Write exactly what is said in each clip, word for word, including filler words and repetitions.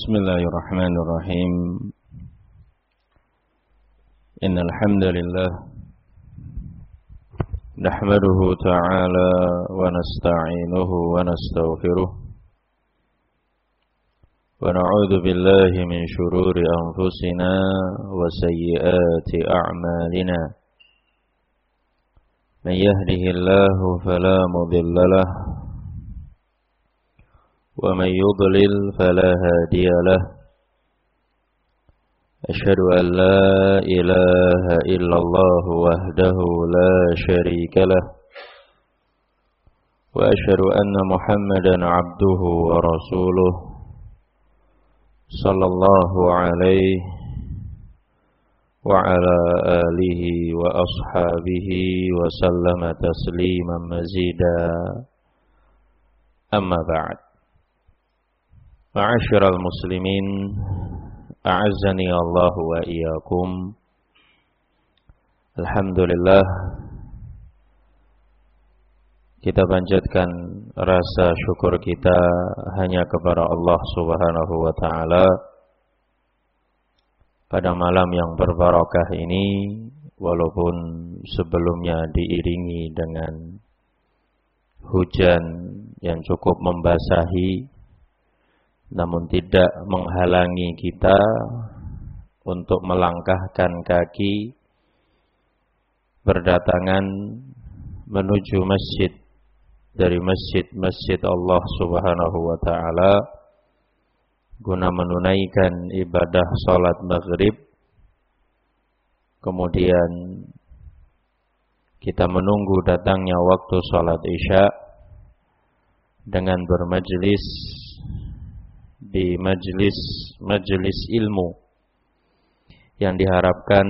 Bismillahirrahmanirrahim. Innal hamdalillah nahmaduhu ta'ala wa nasta'inuhu wa nastaghfiruh wa na'udzu billahi min shururi anfusina wa sayyiati a'malina. Man yahdihillahu fala mudilla lahu ومن يضلل فلا هادي له أشهد أن لا إله إلا الله وحده لا شريك له وأشهد أن محمدا عبده ورسوله صلى الله عليه وعلى آله وأصحابه وسلم تسليما مزيدا. أما بعد. Ma'asyiral muslimin, a'azzani Allah wa iyyakum. Alhamdulillah, kita panjatkan rasa syukur kita hanya kepada Allah Subhanahu wa taala pada malam yang berbarakah ini, walaupun sebelumnya diiringi dengan hujan yang cukup membasahi, namun tidak menghalangi kita untuk melangkahkan kaki berdatangan menuju masjid dari masjid-masjid Allah Subhanahu wa taala guna menunaikan ibadah salat maghrib. Kemudian kita menunggu datangnya waktu salat isya dengan bermajlis di majelis-majelis ilmu yang diharapkan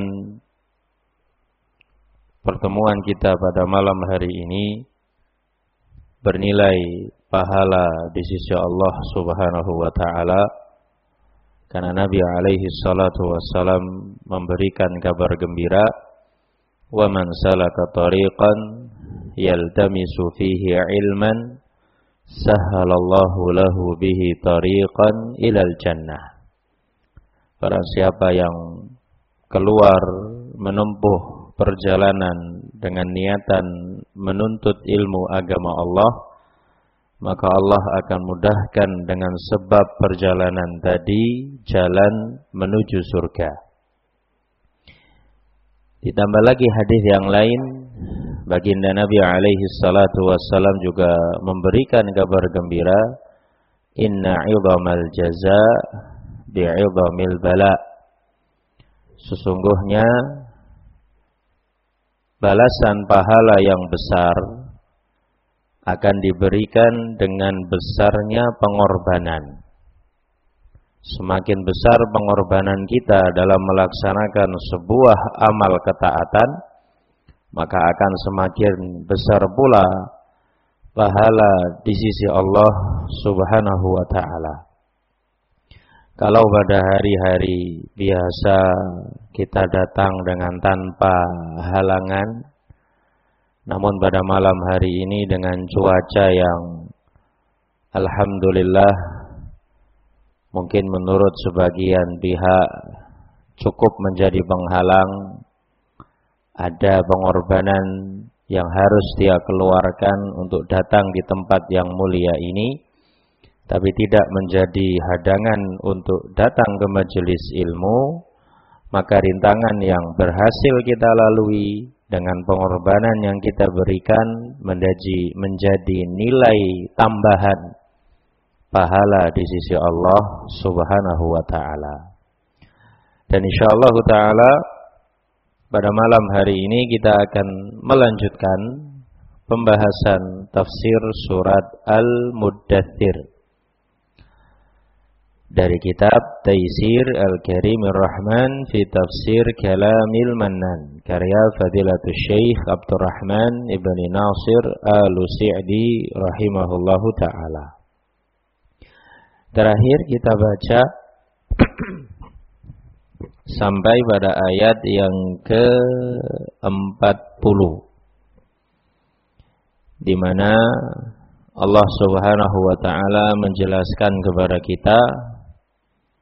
pertemuan kita pada malam hari ini bernilai pahala di sisi Allah Subhanahu wa taala, karena Nabi alaihi salatu wassalam memberikan kabar gembira, wa man salaka tariqan yaltamisu fihi ilman sahhalallahu lahu bihi tariqan ilal jannah. Barang siapa yang keluar menempuh perjalanan dengan niatan menuntut ilmu agama Allah, maka Allah akan mudahkan dengan sebab perjalanan tadi jalan menuju surga. Ditambah lagi hadis yang lain, baginda Nabi alaihi salatu wassalam juga memberikan kabar gembira, inna 'idhamal jazaa bi'idhamil bala. Sesungguhnya balasan pahala yang besar akan diberikan dengan besarnya pengorbanan. Semakin besar pengorbanan kita dalam melaksanakan sebuah amal ketaatan, maka akan semakin besar pula pahala di sisi Allah Subhanahu wa taala. Kalau pada hari-hari biasa kita datang dengan tanpa halangan, namun pada malam hari ini dengan cuaca yang alhamdulillah mungkin menurut sebagian pihak cukup menjadi penghalang, ada pengorbanan yang harus dia keluarkan untuk datang di tempat yang mulia ini, tapi tidak menjadi hadangan untuk datang ke majelis ilmu, maka rintangan yang berhasil kita lalui dengan pengorbanan yang kita berikan menjadi, menjadi nilai tambahan pahala di sisi Allah Subhanahu wa taala. Dan insyaallah taala pada malam hari ini kita akan melanjutkan pembahasan tafsir surat Al-Muddathir dari kitab Taisir Al-Karimir Rahman fi Tafsir Kalamil Mannan, karya Fadilatul Syekh Abdurrahman Ibn Nasir Al-Sa'di rahimahullahu ta'ala. Terakhir kita baca sampai pada ayat yang ke empat puluh, di mana Allah Subhanahu wa taala menjelaskan kepada kita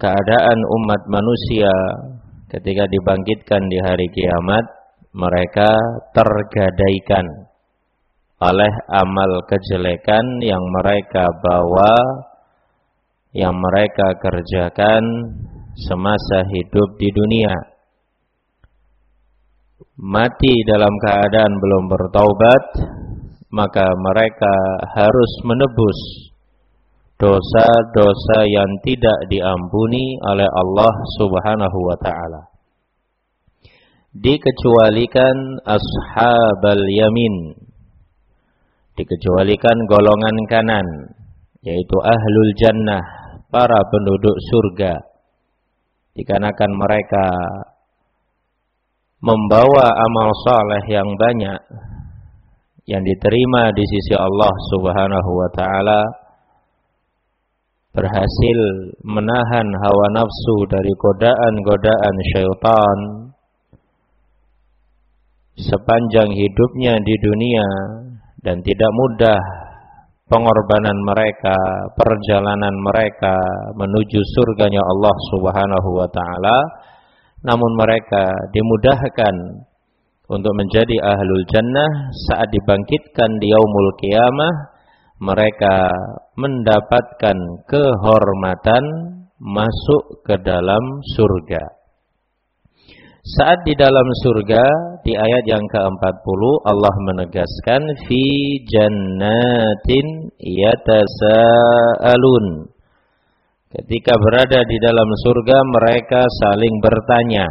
keadaan umat manusia ketika dibangkitkan di hari kiamat, mereka tergadaikan oleh amal kejelekan yang mereka bawa, yang mereka kerjakan semasa hidup di dunia. Mati dalam keadaan belum bertaubat, maka mereka harus menebus dosa-dosa yang tidak diampuni oleh Allah Subhanahu wa ta'ala. Dikecualikan ashabal yamin, dikecualikan golongan kanan, yaitu ahlul jannah, para penduduk surga, dikarenakan mereka membawa amal saleh yang banyak yang diterima di sisi Allah Subhanahu wa ta'ala, berhasil menahan hawa nafsu dari godaan-godaan syaitan sepanjang hidupnya di dunia, dan tidak mudah pengorbanan mereka, perjalanan mereka menuju surganya Allah Subhanahu wa ta'ala. Namun mereka dimudahkan untuk menjadi ahlul jannah. Saat dibangkitkan di yaumul qiyamah, mereka mendapatkan kehormatan masuk ke dalam surga. Saat di dalam surga, di ayat yang keempat puluh, Allah menegaskan fi jannatin yatasaalun. Ketika berada di dalam surga, mereka saling bertanya.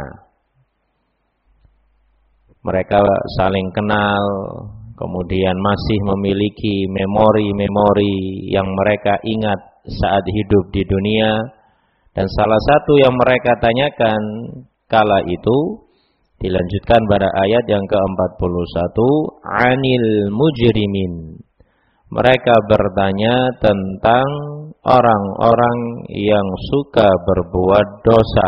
Mereka saling kenal, kemudian masih memiliki memori-memori yang mereka ingat saat hidup di dunia. Dan salah satu yang mereka tanyakan kala itu dilanjutkan pada ayat yang keempat puluh satu, anil mujrimin. Mereka bertanya tentang orang-orang yang suka berbuat dosa,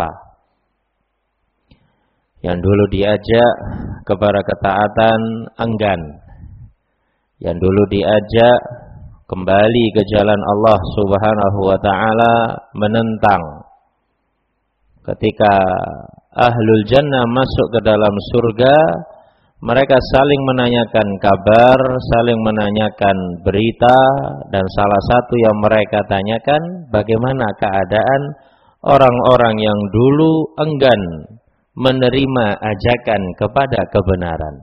yang dulu diajak kepada ketaatan enggan, yang dulu diajak kembali ke jalan Allah Subhanahu wa ta'ala menentang. Ketika ahlul jannah masuk ke dalam surga, mereka saling menanyakan kabar, saling menanyakan berita, dan salah satu yang mereka tanyakan, bagaimana keadaan orang-orang yang dulu enggan menerima ajakan kepada kebenaran.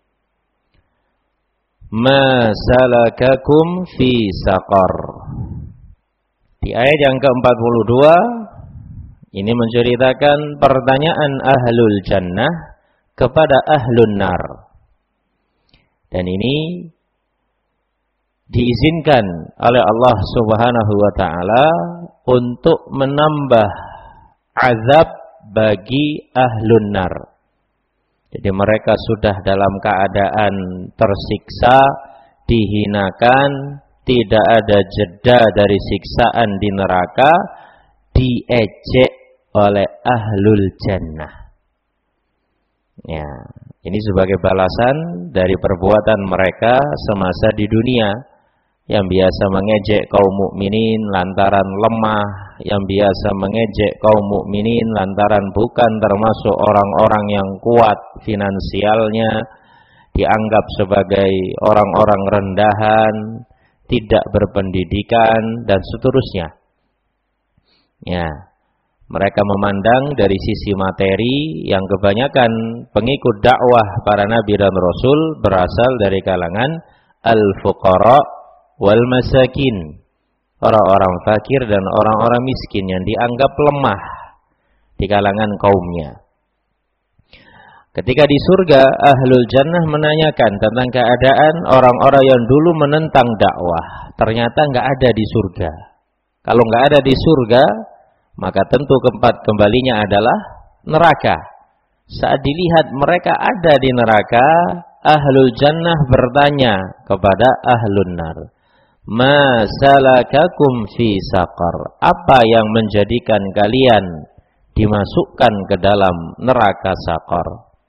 Ma salakakum fi saqar. Di ayat yang keempat puluh dua, ini menceritakan pertanyaan ahlul jannah kepada ahlun nar. Dan ini diizinkan oleh Allah Subhanahu wa ta'ala untuk menambah azab bagi ahlun nar. Jadi mereka sudah dalam keadaan tersiksa, dihinakan, tidak ada jeda dari siksaan di neraka, diejek oleh ahlul jannah. Ya, ini sebagai balasan dari perbuatan mereka semasa di dunia, yang biasa mengejek kaum mukminin lantaran lemah, yang biasa mengejek kaum mukminin lantaran bukan termasuk orang-orang yang kuat finansialnya, dianggap sebagai orang-orang rendahan, tidak berpendidikan, dan seterusnya. Ya, mereka memandang dari sisi materi yang kebanyakan pengikut dakwah para nabi dan rasul berasal dari kalangan al-fuqara wal masakin, orang-orang fakir dan orang-orang miskin yang dianggap lemah di kalangan kaumnya. Ketika di surga, ahlul jannah menanyakan tentang keadaan orang-orang yang dulu menentang dakwah, ternyata nggak ada di surga. Kalau nggak ada di surga, maka tentu tempat kembalinya adalah neraka. Saat dilihat mereka ada di neraka, ahlul jannah bertanya kepada ahlun nar, ma salakakum fi saqar, apa yang menjadikan kalian dimasukkan ke dalam neraka saqar?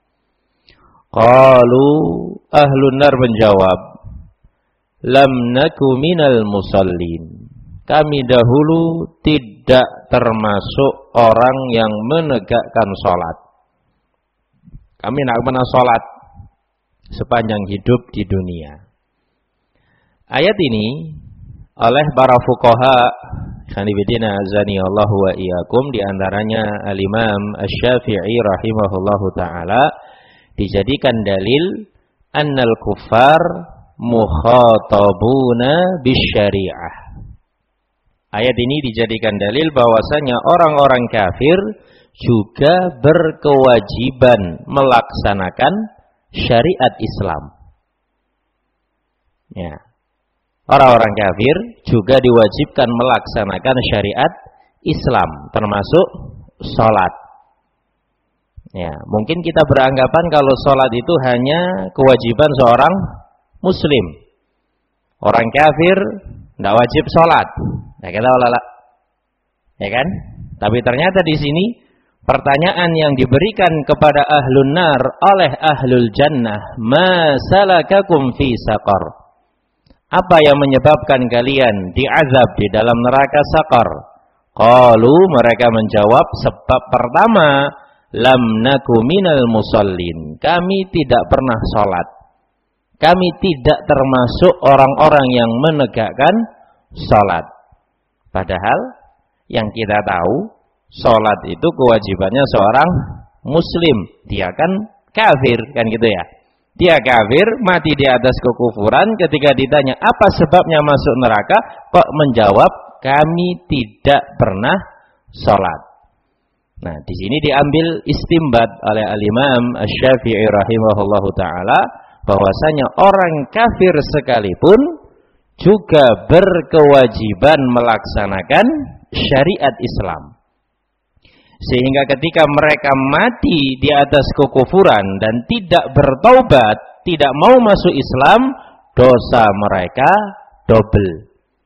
Qalu, ahlun nar menjawab, lam naku minal musallin, kami dahulu tidak termasuk orang yang menegakkan sholat. Kami tidak pernah sholat sepanjang hidup di dunia. Ayat ini oleh para fuqaha Khanifidina azani Allahu wa iyyakum, di antaranya Al-Imam Asy-Syafi'i rahimahullahu taala, dijadikan dalil annal kuffar mukhatabuna bisyari'ah. Ayat ini dijadikan dalil bahwasanya orang-orang kafir juga berkewajiban melaksanakan syariat Islam. Ya. Orang-orang kafir juga diwajibkan melaksanakan syariat Islam, termasuk sholat. Ya, mungkin kita beranggapan kalau sholat itu hanya kewajiban seorang Muslim. Orang kafir tidak wajib sholat. Ya, kita olahlah, ya kan? Tapi ternyata di sini pertanyaan yang diberikan kepada ahlun nar oleh ahlul jannah, ma salakakum fi saqar? Apa yang menyebabkan kalian diazab di dalam neraka Saqar? Qalu, mereka menjawab, sebab pertama, lam naku minal musallin. Kami tidak pernah sholat. Kami tidak termasuk orang-orang yang menegakkan sholat. Padahal yang kita tahu, sholat itu kewajibannya seorang Muslim. Dia kan kafir, kan gitu ya. Dia kafir, mati di atas kekufuran. Ketika ditanya apa sebabnya masuk neraka, kok menjawab kami tidak pernah sholat. Nah, di sini diambil istimbat oleh Al-Imam Asy-Syafi'i rahimahullahu taala bahwasanya orang kafir sekalipun juga berkewajiban melaksanakan syariat Islam. Sehingga ketika mereka mati di atas kekufuran dan tidak bertaubat, tidak mau masuk Islam, dosa mereka double.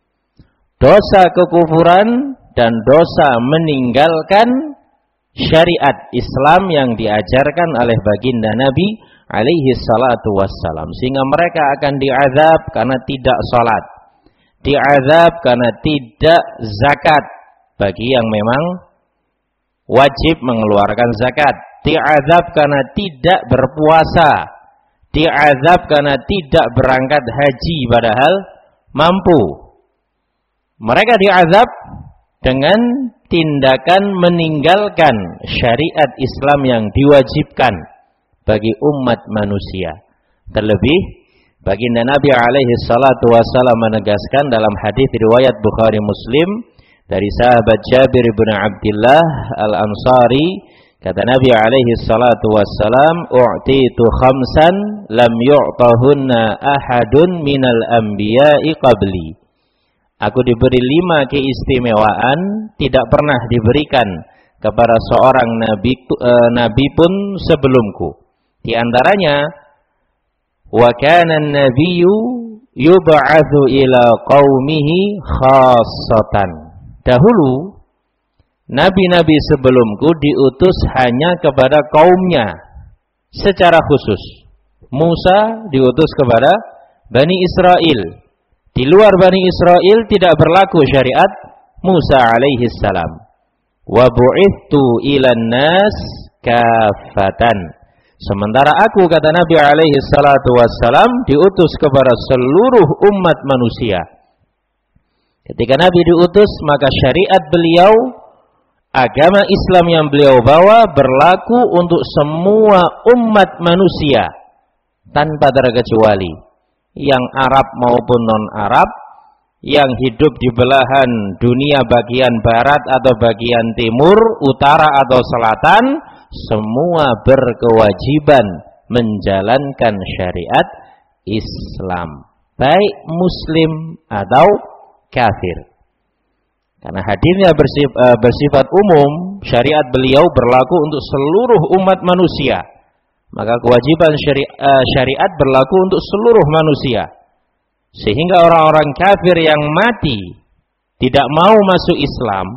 Dosa kekufuran dan dosa meninggalkan syariat Islam yang diajarkan oleh baginda Nabi alaihi salatu wassalam. Sehingga mereka akan diazab karena tidak sholat, diazab karena tidak zakat bagi yang memang wajib mengeluarkan zakat, diazab karena tidak berpuasa, diazab karena tidak berangkat haji padahal mampu. Mereka diazab dengan tindakan meninggalkan syariat Islam yang diwajibkan bagi umat manusia. Terlebih baginda Nabi alaihi salatu wasallam menegaskan dalam hadis riwayat Bukhari Muslim dari sahabat Jabir bin Abdullah Al-Ansari, kata Nabi alaihi salatu wassalam, u'titu khamsan lam yu'tahunna ahadun minal anbiya'i qabli. Aku diberi lima keistimewaan tidak pernah diberikan kepada seorang nabi, uh, nabi pun sebelumku. Di antaranya, wa kana an-nabiyyu yub'atsu ila qaumihi khassatan. Dahulu, nabi-nabi sebelumku diutus hanya kepada kaumnya secara khusus. Musa diutus kepada Bani Israel. Di luar Bani Israel tidak berlaku syariat Musa alaihi salam. Wa bu'ithtu ilan nas kafatan. Sementara aku, kata Nabi alaihi salatu wassalam, diutus kepada seluruh umat manusia. Ketika Nabi diutus, maka syariat beliau, agama Islam yang beliau bawa berlaku untuk semua umat manusia tanpa terkecuali, yang Arab maupun non-Arab, yang hidup di belahan dunia bagian barat atau bagian timur, utara atau selatan, semua berkewajiban menjalankan syariat Islam, baik Muslim atau kafir. Karena hadisnya bersifat, bersifat umum, syariat beliau berlaku untuk seluruh umat manusia. Maka kewajiban syari, syariat berlaku untuk seluruh manusia. Sehingga orang-orang kafir yang mati tidak mau masuk Islam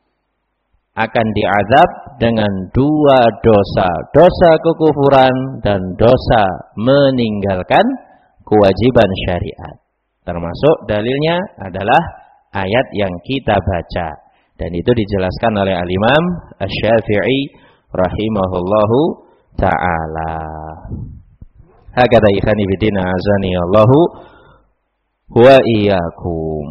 akan diazab dengan dua dosa, dosa kekufuran dan dosa meninggalkan kewajiban syariat. Termasuk dalilnya adalah ayat yang kita baca. Dan itu dijelaskan oleh Al-Imam Asy-Syafi'i rahimahullahu ta'ala. Hakadha ikhani bidina azani Allahu wa iyyakum.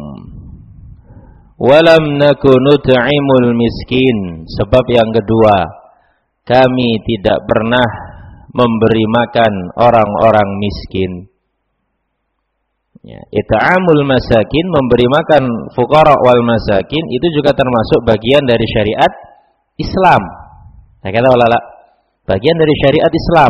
Walam nakun nut'imul miskin. Sebab yang kedua, kami tidak pernah memberi makan orang-orang miskin. Ya, it'amul masakin, memberi makan fuqara wal masakin, itu juga termasuk bagian dari syariat Islam. Saya kata walala, bagian dari syariat Islam.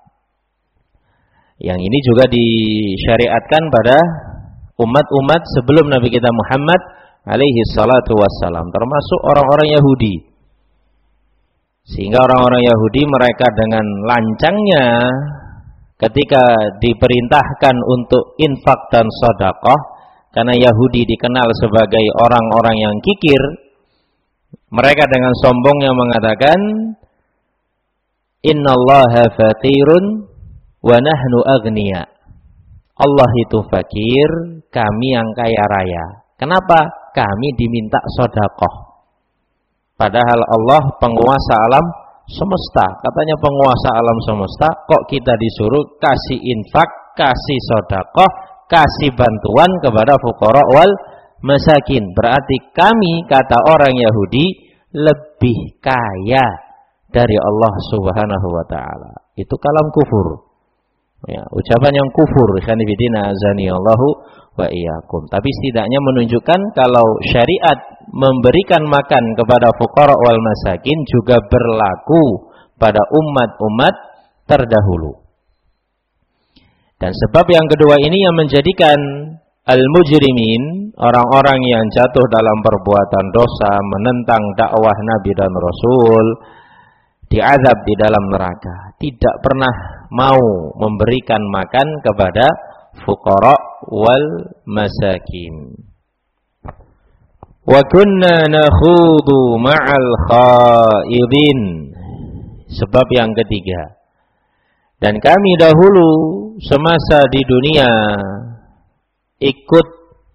Yang ini juga disyariatkan pada umat-umat sebelum Nabi kita Muhammad alaihi salatu wassalam, termasuk orang-orang Yahudi. Sehingga orang-orang Yahudi mereka dengan lancangnya ketika diperintahkan untuk infak dan sedekah, karena Yahudi dikenal sebagai orang-orang yang kikir, mereka dengan sombongnya mengatakan, innallaha faqirun wa nahnu aghnia. Allah itu fakir, kami yang kaya raya. Kenapa? Kami diminta sedekah. Padahal Allah penguasa alam semesta. Katanya penguasa alam semesta, kok kita disuruh kasih infak, kasih sedekah, kasih bantuan kepada fuqara wal masakin. Berarti kami, kata orang Yahudi, lebih kaya dari Allah Subhanahu wa taala. Itu kalam kufur. Ya, ucapan yang kufur. Khanifidina azani Allahu wa iyyakum. Tapi setidaknya menunjukkan kalau syariat memberikan makan kepada fuqara wal masakin juga berlaku pada umat-umat terdahulu. Dan sebab yang kedua ini yang menjadikan al-mujrimin, orang-orang yang jatuh dalam perbuatan dosa, menentang dakwah Nabi dan Rasul, diazab di dalam neraka, tidak pernah mau memberikan makan kepada fuqara wal masakin. Wa kunna nakhudu ma'al khaidin. Sebab yang ketiga, dan kami dahulu semasa di dunia ikut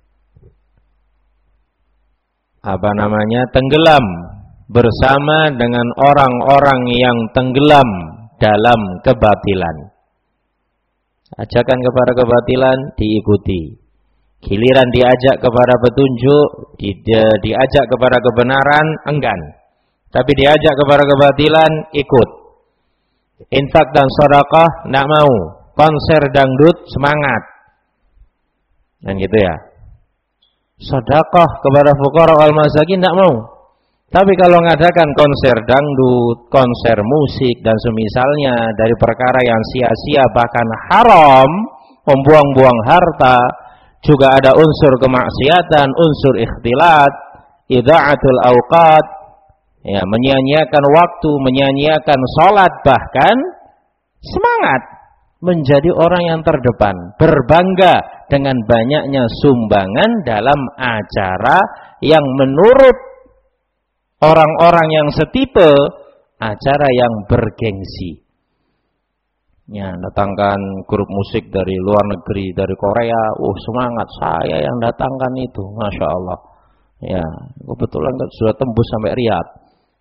apa namanya tenggelam bersama dengan orang-orang yang tenggelam dalam kebatilan. Ajakan kepada kebatilan diikuti. Giliran diajak kepada petunjuk, di, diajak kepada kebenaran, enggan. Tapi diajak kepada kebatilan, ikut. Infak dan sedekah enggak mau. Konser dangdut semangat. Dan gitu ya. Sedekah kepada fuqara wal masakin enggak mau. Tapi kalau mengadakan konser dangdut, konser musik dan semisalnya dari perkara yang sia-sia bahkan haram, membuang-buang harta, juga ada unsur kemaksiatan, unsur ikhtilat, ida'atul awqat, ya, menyia-nyiakan waktu, menyia-nyiakan salat, bahkan semangat menjadi orang yang terdepan, berbangga dengan banyaknya sumbangan dalam acara yang menurut orang-orang yang setipe, acara yang bergengsi. Ya, datangkan grup musik dari luar negeri, dari Korea, oh semangat, saya yang datangkan itu, Masya Allah. Ya, kebetulan sudah tembus sampai Riyadh.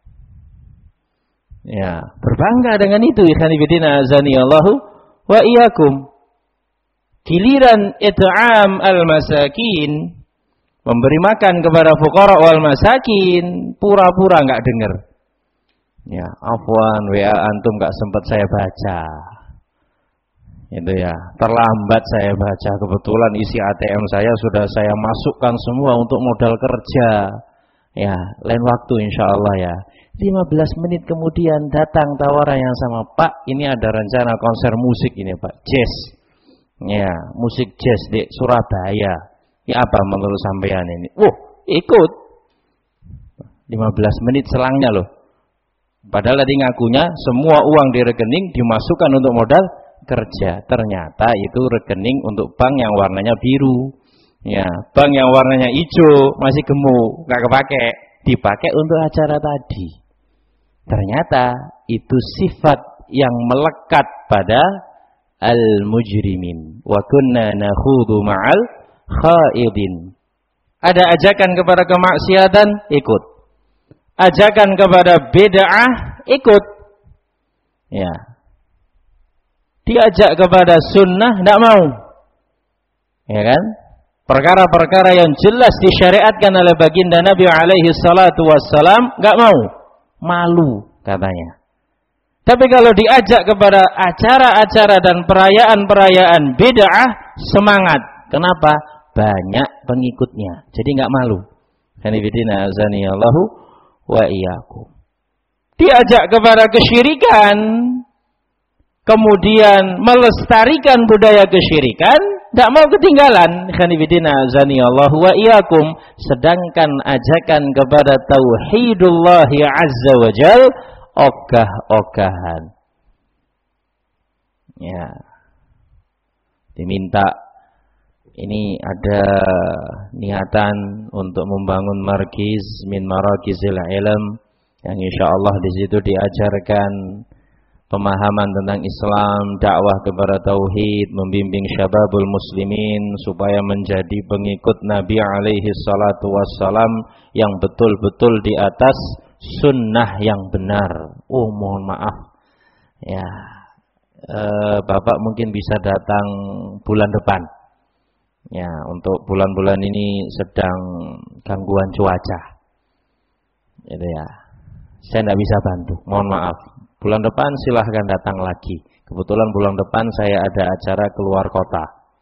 Ya, berbangga dengan itu, ikhwanifidina azani Allahu wa iyyakum. Giliran it'am al-masakin, memberi makan kepada fuqara wal masakin, pura-pura enggak dengar. Ya, afwan, W A antum enggak sempat saya baca. Itu ya, terlambat saya baca, kebetulan isi A T M saya sudah saya masukkan semua untuk modal kerja. Ya, lain waktu insyaallah ya. lima belas menit kemudian datang tawaran yang sama, Pak, ini ada rencana konser musik ini, Pak, jazz. Ya, musik jazz di Surabaya. Ya, apa menurut sampean ini? Wah, ikut. lima belas menit selangnya loh. Padahal tadi ngakunya semua uang di rekening dimasukkan untuk modal kerja. Ternyata itu rekening untuk bank yang warnanya biru. Ya, bank yang warnanya hijau masih gemuk, nggak kepake, dipakai untuk acara tadi. Ternyata itu sifat yang melekat pada al-mujrimin. Wa kunna nakhudu ma'al khaidin. Ada ajakan kepada kemaksiatan, ikut. Ajakan kepada bid'ah, ikut. Ya. Diajak kepada sunnah, tidak mau. Ya kan? Perkara-perkara yang jelas disyariatkan oleh baginda Nabi alaihi salatu wassalam, enggak mau. Malu katanya. Tapi kalau diajak kepada acara-acara dan perayaan-perayaan bid'ah, semangat. Kenapa? Banyak pengikutnya. Jadi enggak malu. Hanifidina azaniyallahu wa iyyakum. Diajak kepada kesyirikan, kemudian melestarikan budaya kesyirikan, tidak mau ketinggalan. Khanifidina azaniyallahu wa iyyakum. Sedangkan ajakan kepada tauhidullah azza wa jal, ogah-ogahan. Ya. Diminta, ini ada niatan untuk membangun markiz min marakizil ilm, yang insyaallah di situ diajarkan pemahaman tentang Islam, dakwah kepada tauhid, membimbing syababul muslimin supaya menjadi pengikut Nabi alaihi salatu wassalam yang betul-betul di atas sunnah yang benar. Oh, mohon maaf. Ya, e, Bapak mungkin bisa datang bulan depan. Ya, untuk bulan-bulan ini sedang gangguan cuaca. Itu ya. Saya tidak bisa bantu. Mohon maaf. Bulan depan silahkan datang lagi. Kebetulan bulan depan saya ada acara keluar kota.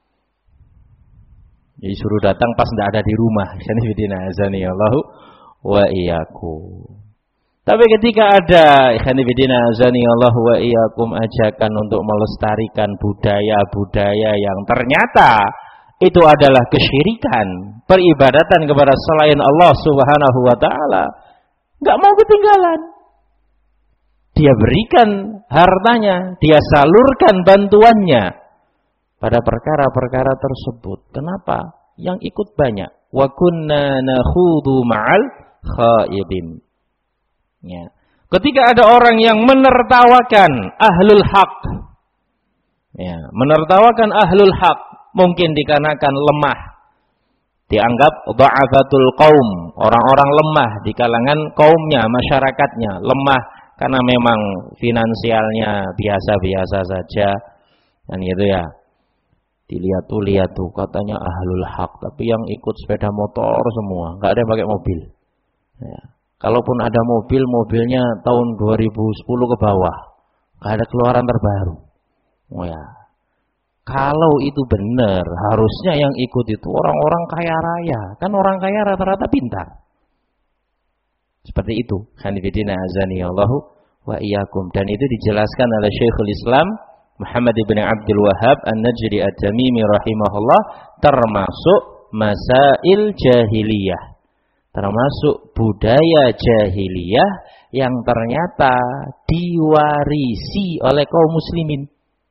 Jadi suruh datang pas tidak ada di rumah. Ikhwanifidina azaniyallahu wa iyyakum. Tapi ketika ada ikhwanifidina azaniyallahu wa iyyakum ajakan untuk melestarikan budaya-budaya yang ternyata itu adalah kesyirikan, peribadatan kepada selain Allah Subhanahu wa taala, enggak mau ketinggalan. Dia berikan hartanya, dia salurkan bantuannya pada perkara-perkara tersebut. Kenapa? Yang ikut banyak. Wa kunna nakhudu ma'al khaidin. Ya. Ketika ada orang yang menertawakan ahlul haq, ya, menertawakan ahlul haq, mungkin dikarenakan lemah, dianggap dha'afatul qaum, orang-orang lemah di kalangan kaumnya, masyarakatnya lemah karena memang finansialnya biasa-biasa saja, dan gitu ya. Dilihat tuh, lihat tuh, katanya ahlul haq, tapi yang ikut sepeda motor semua, nggak ada yang pakai mobil. Ya. Kalaupun ada mobil, mobilnya tahun dua ribu sepuluh ke bawah, nggak ada keluaran terbaru. Oh ya. Kalau itu benar, harusnya yang ikut itu orang-orang kaya raya. Kan orang kaya rata-rata pintar. Seperti itu. Hanifidina azaniyallahu wa iyyakum. Dan itu dijelaskan oleh Syekhul Islam Muhammad ibn Abdul Wahhab An-Najdi At-Tamimi rahimahullah, termasuk masail jahiliyah. Termasuk budaya jahiliyah yang ternyata diwarisi oleh kaum muslimin.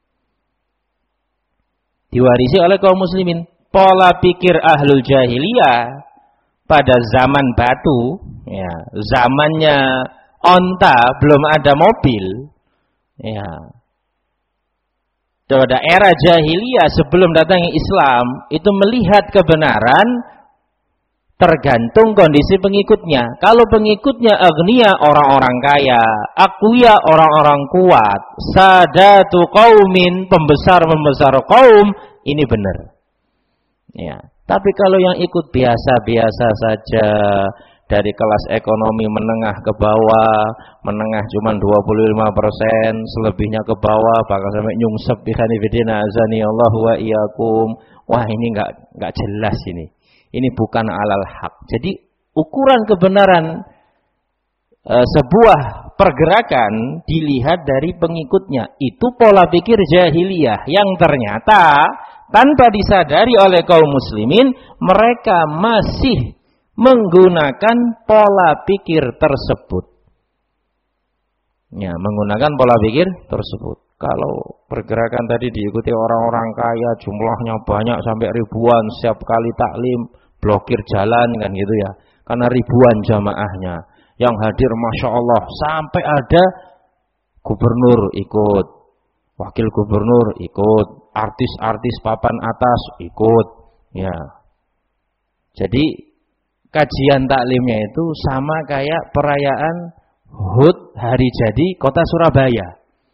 Diwarisi oleh kaum muslimin. Pola pikir ahlul jahiliyah pada zaman batu, ya, zamannya onta, belum ada mobil, ya. Pada era jahiliyah sebelum datangnya Islam, itu melihat kebenaran tergantung kondisi pengikutnya. Kalau pengikutnya agniya, orang-orang kaya, aqwiya, orang-orang kuat, sadatu qaumin, pembesar-pembesar kaum, ini benar. Ya. Tapi kalau yang ikut biasa-biasa saja, dari kelas ekonomi menengah ke bawah, menengah cuma dua puluh lima persen, selebihnya ke bawah, bakal sampai nyungsep bi khanifidina azaniyallahu wa iyyakum. Wah, ini enggak enggak jelas ini. Ini bukan alal haq. Jadi ukuran kebenaran e, sebuah pergerakan dilihat dari pengikutnya. Itu pola pikir jahiliyah yang ternyata tanpa disadari oleh kaum muslimin, mereka masih menggunakan pola pikir tersebut. Ya, menggunakan pola pikir tersebut. Kalau pergerakan tadi diikuti orang-orang kaya, jumlahnya banyak sampai ribuan, setiap kali taklim blokir jalan kan gitu ya, karena ribuan jamaahnya yang hadir, masya Allah, sampai ada gubernur ikut, wakil gubernur ikut, artis-artis papan atas ikut, ya. Jadi kajian taklimnya itu sama kayak perayaan H U T hari jadi kota Surabaya.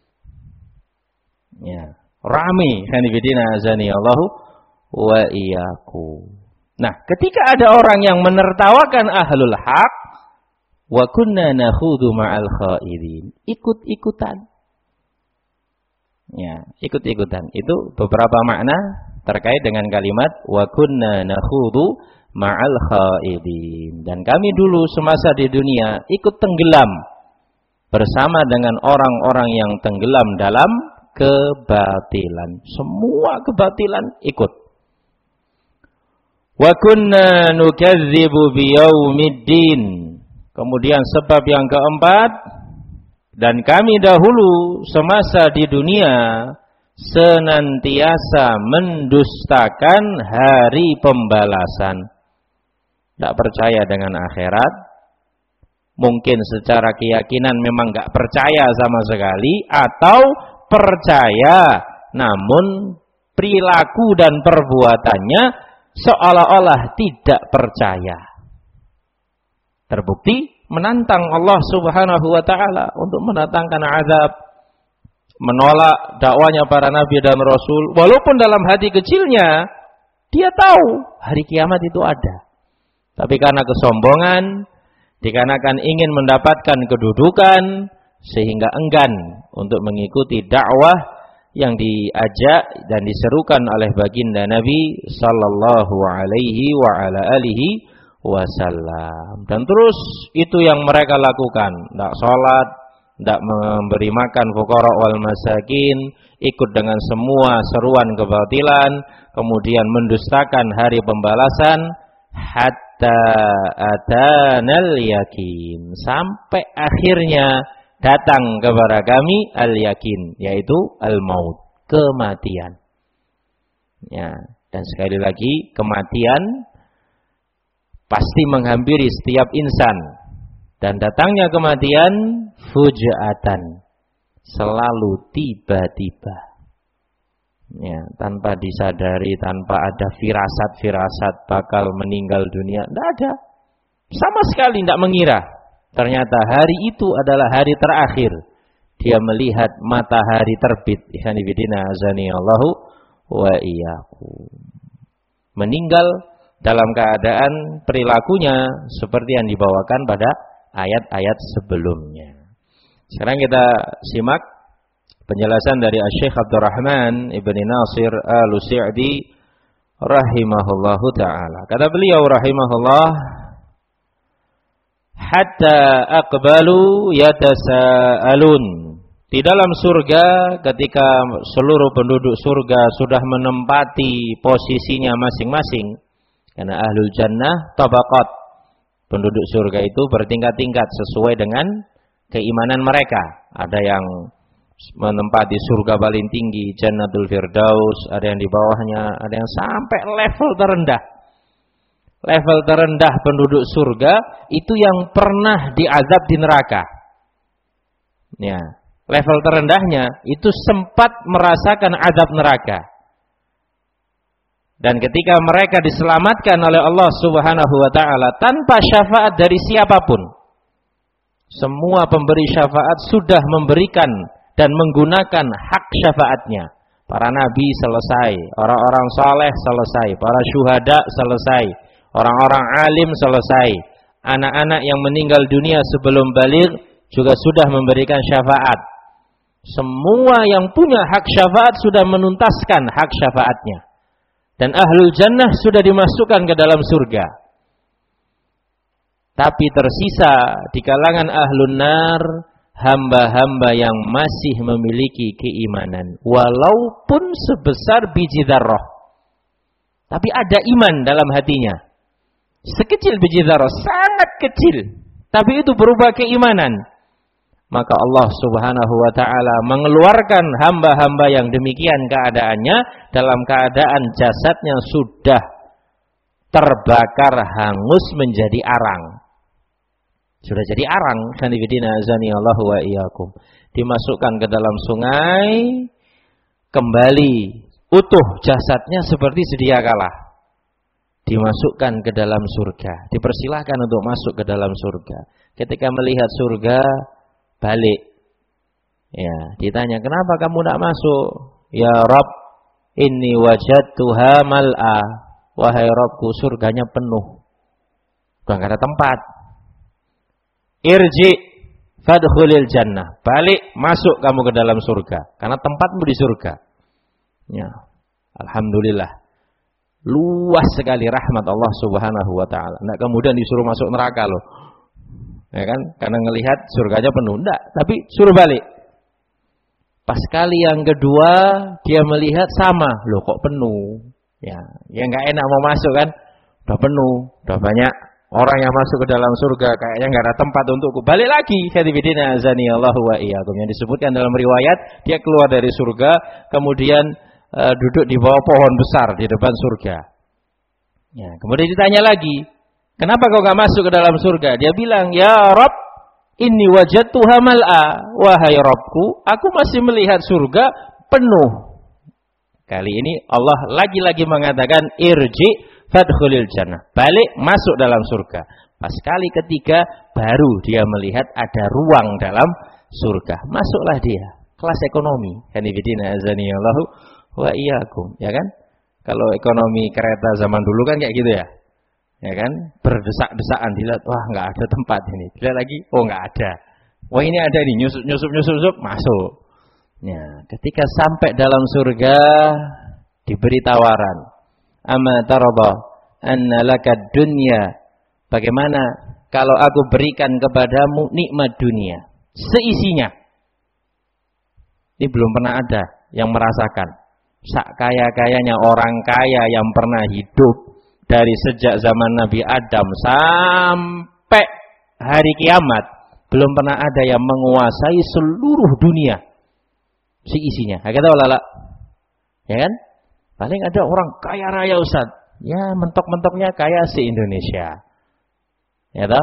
Ya, rame hanifidina azani Allahu wa iyyakum. Nah, ketika ada orang yang menertawakan ahlul haq, wa kunna nakhudu ma'al khaidin, ikut-ikutan. Ya, ikut-ikutan. Itu beberapa makna terkait dengan kalimat wa kunna nakhudu ma'al khaidin. Dan kami dulu semasa di dunia ikut tenggelam bersama dengan orang-orang yang tenggelam dalam kebatilan. Semua kebatilan ikut. Wa kunna nukadzibu biyaumiddin. Kemudian sebab yang keempat, dan kami dahulu semasa di dunia senantiasa mendustakan hari pembalasan. Tidak percaya dengan akhirat. Mungkin secara keyakinan memang tidak percaya sama sekali, atau percaya namun perilaku dan perbuatannya seolah-olah tidak percaya. Terbukti menantang Allah Subhanahu wa taala untuk mendatangkan azab, menolak dakwanya para nabi dan rasul, walaupun dalam hati kecilnya dia tahu hari kiamat itu ada. Tapi karena kesombongan, dikarenakan ingin mendapatkan kedudukan, sehingga enggan untuk mengikuti dakwah yang diajak dan diserukan oleh baginda Nabi sallallahu alaihi wa ala alihi wasallam. Dan terus itu yang mereka lakukan, tidak sholat, tidak memberi makan fuqara wal masakin, ikut dengan semua seruan kebatilan, kemudian mendustakan hari pembalasan, hatta atanal yakin, sampai akhirnya datang kepada kami al-yakin, yaitu al-maut, kematian. Ya, dan sekali lagi kematian pasti menghampiri setiap insan, dan datangnya kematian fujatan, selalu tiba-tiba. Ya, tanpa disadari, tanpa ada firasat-firasat bakal meninggal dunia, tidak ada. Sama sekali tidak mengira. Ternyata hari itu adalah hari terakhir dia melihat matahari terbit. Ikhwanifidina azani Allahu wa iyyakum. Meninggal dalam keadaan perilakunya seperti yang dibawakan pada ayat-ayat sebelumnya. Sekarang kita simak penjelasan dari Syekh Abdurrahman Ibni Nasir Al-Sa'di rahimahullahu ta'ala. Kata beliau rahimahullah, hatta aqbalu yatasaalun. Di dalam surga, ketika seluruh penduduk surga sudah menempati posisinya masing-masing, karena ahlul jannah tabaqat, penduduk surga itu bertingkat-tingkat sesuai dengan keimanan mereka. Ada yang menempati surga paling tinggi, Jannatul Firdaus, ada yang di bawahnya, ada yang sampai level terendah. Level terendah penduduk surga itu yang pernah diazab di neraka. Ya, level terendahnya itu sempat merasakan azab neraka. Dan ketika mereka diselamatkan oleh Allah Subhanahu wa taala tanpa syafaat dari siapapun. Semua pemberi syafaat sudah memberikan dan menggunakan hak syafaatnya. Para nabi selesai, orang-orang saleh selesai, para syuhada selesai, orang-orang alim selesai, anak-anak yang meninggal dunia sebelum baligh juga sudah memberikan syafaat. Semua yang punya hak syafaat sudah menuntaskan hak syafaatnya. Dan ahlul jannah sudah dimasukkan ke dalam surga. Tapi tersisa di kalangan ahlun nar hamba-hamba yang masih memiliki keimanan, walaupun sebesar biji dzarrah. Tapi ada iman dalam hatinya. Sekecil biji dzarrah, sangat kecil, tapi itu berubah keimanan. Maka Allah Subhanahu wa taala mengeluarkan hamba-hamba yang demikian keadaannya dalam keadaan jasadnya sudah terbakar hangus menjadi arang. Sudah jadi arang, sanibidina azani Allahu wa iyyakum. Dimasukkan ke dalam sungai, kembali utuh jasadnya seperti sedia kala. dimasukkan ke dalam surga, dipersilahkan untuk masuk ke dalam surga. Ketika melihat surga, balik. Ya, ditanya, kenapa kamu tidak masuk? Ya Rabb, inni wajadtuha mal'a. Wahai Rabbku, surganya penuh. Sudah enggak ada tempat. Irji fadkhulil jannah. Balik, masuk kamu ke dalam surga. Karena tempatmu di surga. Ya, alhamdulillah. Luas sekali rahmat Allah Subhanahu wa taala. Enggak kemudian disuruh masuk neraka loh. Ya kan? Karena ngelihat surganya penuh. Enggak, tapi suruh balik. Pas kali yang kedua dia melihat sama, loh kok penuh. Ya, ya enggak enak mau masuk kan? Udah penuh, udah banyak orang yang masuk ke dalam surga, kayaknya enggak ada tempat untukku. Balik lagi. Hadibidina azanillahu wa iyyakum. Yang disebutkan dalam riwayat, dia keluar dari surga, kemudian uh, duduk di bawah pohon besar di depan surga. Ya, kemudian ditanya lagi, kenapa kau enggak masuk ke dalam surga? Dia bilang, ya Rabb, inni wajadtuha mal'a. Wahai Rabbku, aku masih melihat surga penuh. Kali ini Allah lagi-lagi mengatakan irji fadkhulil jannah. Balik, masuk dalam surga. Pas kali ketiga baru dia melihat ada ruang dalam surga. Masuklah dia. Kelas ekonomi. Hanifidina azanillahu wa iyyakum, ya kan? Kalau ekonomi kereta zaman dulu kan kayak gitu ya. Ya kan? Berdesak-desakan, dilihat, wah enggak ada tempat ini. Dilihat lagi, oh enggak ada. Wah ini ada nih, nyusup-nyusup-nyusup, masuk. Ya, ketika sampai dalam surga diberi tawaran. Ama tarada anna lakad dunya. Bagaimana kalau aku berikan kepadamu nikmat dunia seisinya? Ini belum pernah ada yang merasakan. Sak kaya-kayanya orang kaya yang pernah hidup dari sejak zaman Nabi Adam sampai hari kiamat, belum pernah ada yang menguasai seluruh dunia seisinya. Kata ulama, ya kan? Paling ada orang kaya raya Ustaz, ya mentok-mentoknya kaya se-Indonesia, ya toh?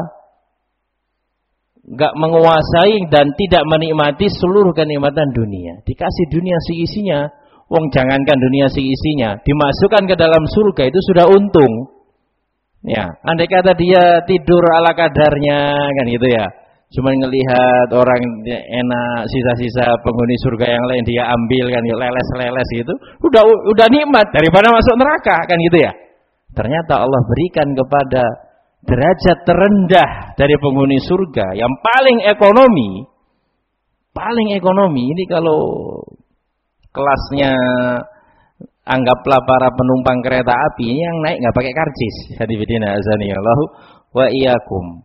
Enggak menguasai dan tidak menikmati seluruh kenikmatan dunia. Dikasih dunia seisinya, wong jangankan dunia seisinya, dimasukkan ke dalam surga itu sudah untung. Ya, andai kata dia tidur ala kadarnya kan gitu ya. Cuma ngelihat orang enak, sisa-sisa penghuni surga yang lain dia ambil kan, leles-leles gitu, udah udah nikmat daripada masuk neraka kan gitu ya. Ternyata Allah berikan kepada derajat terendah dari penghuni surga yang paling ekonomi, paling ekonomi ini kalau kelasnya anggaplah para penumpang kereta api ini yang naik nggak pakai karcis. Hadifidina azanillahu wa iyyakum.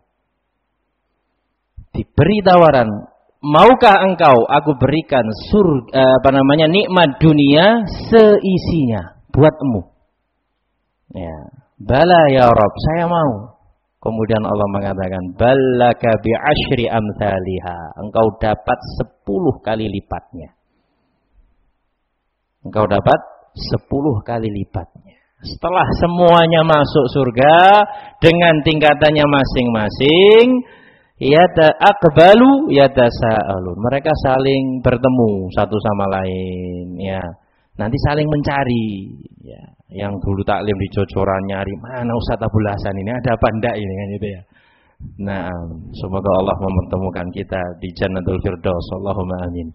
Diberi tawaran, maukah engkau aku berikan surga, apa namanya, nikmat dunia seisinya buatmu? Ya, bala ya Rabb, saya mau. Kemudian Allah mengatakan, balaka bi asyri amthaliha, engkau dapat sepuluh kali lipatnya. Engkau dapat sepuluh kali lipatnya. Setelah semuanya masuk surga dengan tingkatannya masing-masing, yata aqbalu yatasaalun. Mereka saling bertemu satu sama lain, ya. Nanti saling mencari, ya. Yang dulu taklim di Jojoran nyari, mana Ustaz Abdul Hasan ini, ada apa enggak ini kan gitu ya. Nah, semoga Allah mempertemukan kita di Jannatul Firdaus. Allahumma amin.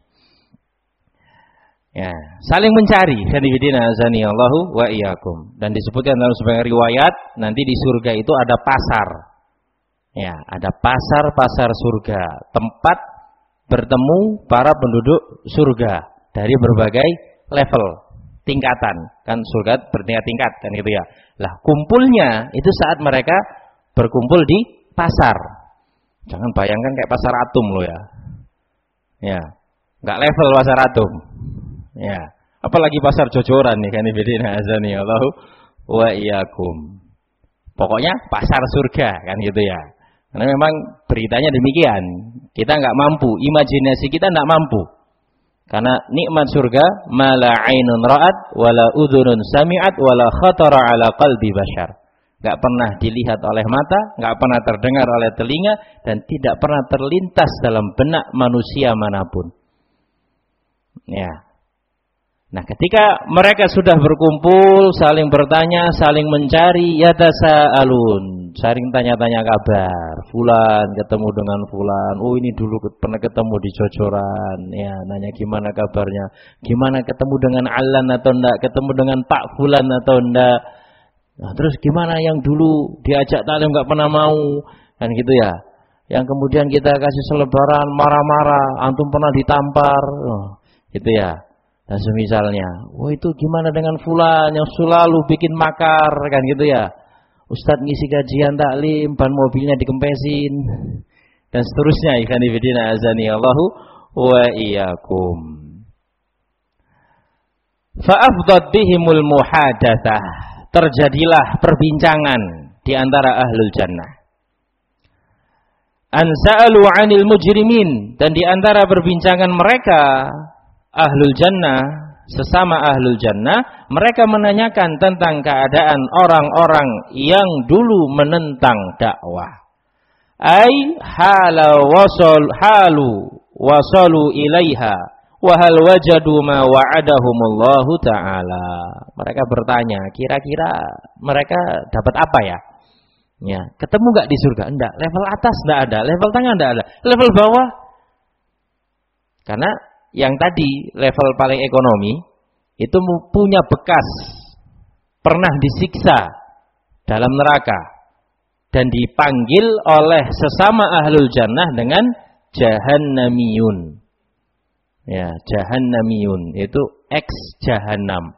Ya, saling mencari. Hadifidina azanillahu wa iyyakum. Dan disebutkan dalam sebagian riwayat, nanti di surga itu ada pasar. Ya, ada pasar-pasar surga, tempat bertemu para penduduk surga dari berbagai level, tingkatan. Kan surga bertingkat-tingkat kan gitu ya. Lah, kumpulnya itu saat mereka berkumpul di pasar. Jangan bayangkan kayak pasar atom loh ya. Ya, enggak level pasar atom. Ya, apalagi pasar Jojoran nih kan, ibadina azani Allah wa iyyakum. Pokoknya pasar surga kan gitu ya. Karena memang beritanya demikian. Kita enggak mampu, imajinasi kita enggak mampu. Karena nikmat surga mala ainun ra'at wala udhunun sami'at wala khatara ala qalbi bashar. Enggak pernah dilihat oleh mata, enggak pernah terdengar oleh telinga, dan tidak pernah terlintas dalam benak manusia manapun. Ya. Nah, ketika mereka sudah berkumpul, saling bertanya, saling mencari, yatasaalun, saling tanya-tanya kabar. Fulan ketemu dengan fulan. Oh, ini dulu pernah ketemu di Jojoran. Ya, nanya gimana kabarnya. Gimana ketemu dengan Alan atau enggak? Ketemu dengan Pak Fulan atau enggak? Nah, terus gimana yang dulu diajak taklim enggak pernah mau? Kan gitu ya. Yang kemudian kita kasih selebaran marah-marah, antum pernah ditampar. Oh, gitu ya. Dan semisalnya, wah itu gimana dengan fulan yang selalu bikin makar, kan gitu ya. Ustadz ngisi kajian taklim, ban mobilnya dikempesin, dan seterusnya. Ikhwan fillah azani Allahu wa iyyakum. Fa'afdad bihimul muhadatsah. Terjadilah perbincangan di antara ahlul jannah. Ansa'alu 'anil mujrimin, dan di antara perbincangan mereka ahlul jannah, sesama ahlul jannah, mereka menanyakan tentang keadaan orang-orang yang dulu menentang dakwah. Ai hala wasal halu wasalu ilaiha wa hal wajadu ma wa'adahumullahu ta'ala. Mereka bertanya, kira-kira mereka dapat apa ya? Ya, ketemu enggak di surga? Enggak. Level atas enggak ada, level tengah enggak ada, level bawah. Karena yang tadi level paling ekonomi itu punya bekas pernah disiksa dalam neraka dan dipanggil oleh sesama ahlul jannah dengan jahannamiyun. Ya, jahannamiyun itu ex jahannam.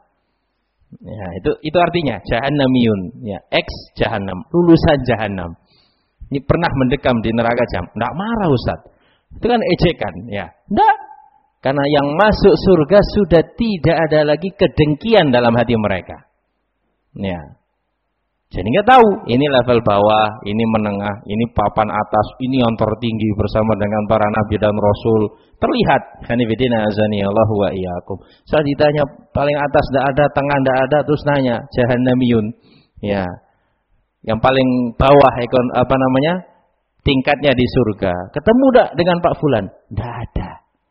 Ya, itu itu artinya jahannamiyun, ya, ex jahannam, lulusan jahannam. Ini pernah mendekam di neraka jam. Enggak marah Ustaz. Itu kan ejekan, ya. Enggak. Karena yang masuk surga sudah tidak ada lagi kedengkian dalam hati mereka. Ya. Jadi nggak tahu, ini level bawah, ini menengah, ini papan atas, ini yang tertinggi bersama dengan para nabi dan rasul. Terlihat, hanifidina azani Allahu wa iyyakum. Saat ditanya paling atas tidak ada, tengah tidak ada, terus nanya jahannamiyun. Ya. Yang paling bawah ekon apa namanya? Tingkatnya di surga. Ketemu enggak dengan Pak Fulan? Enggak ada.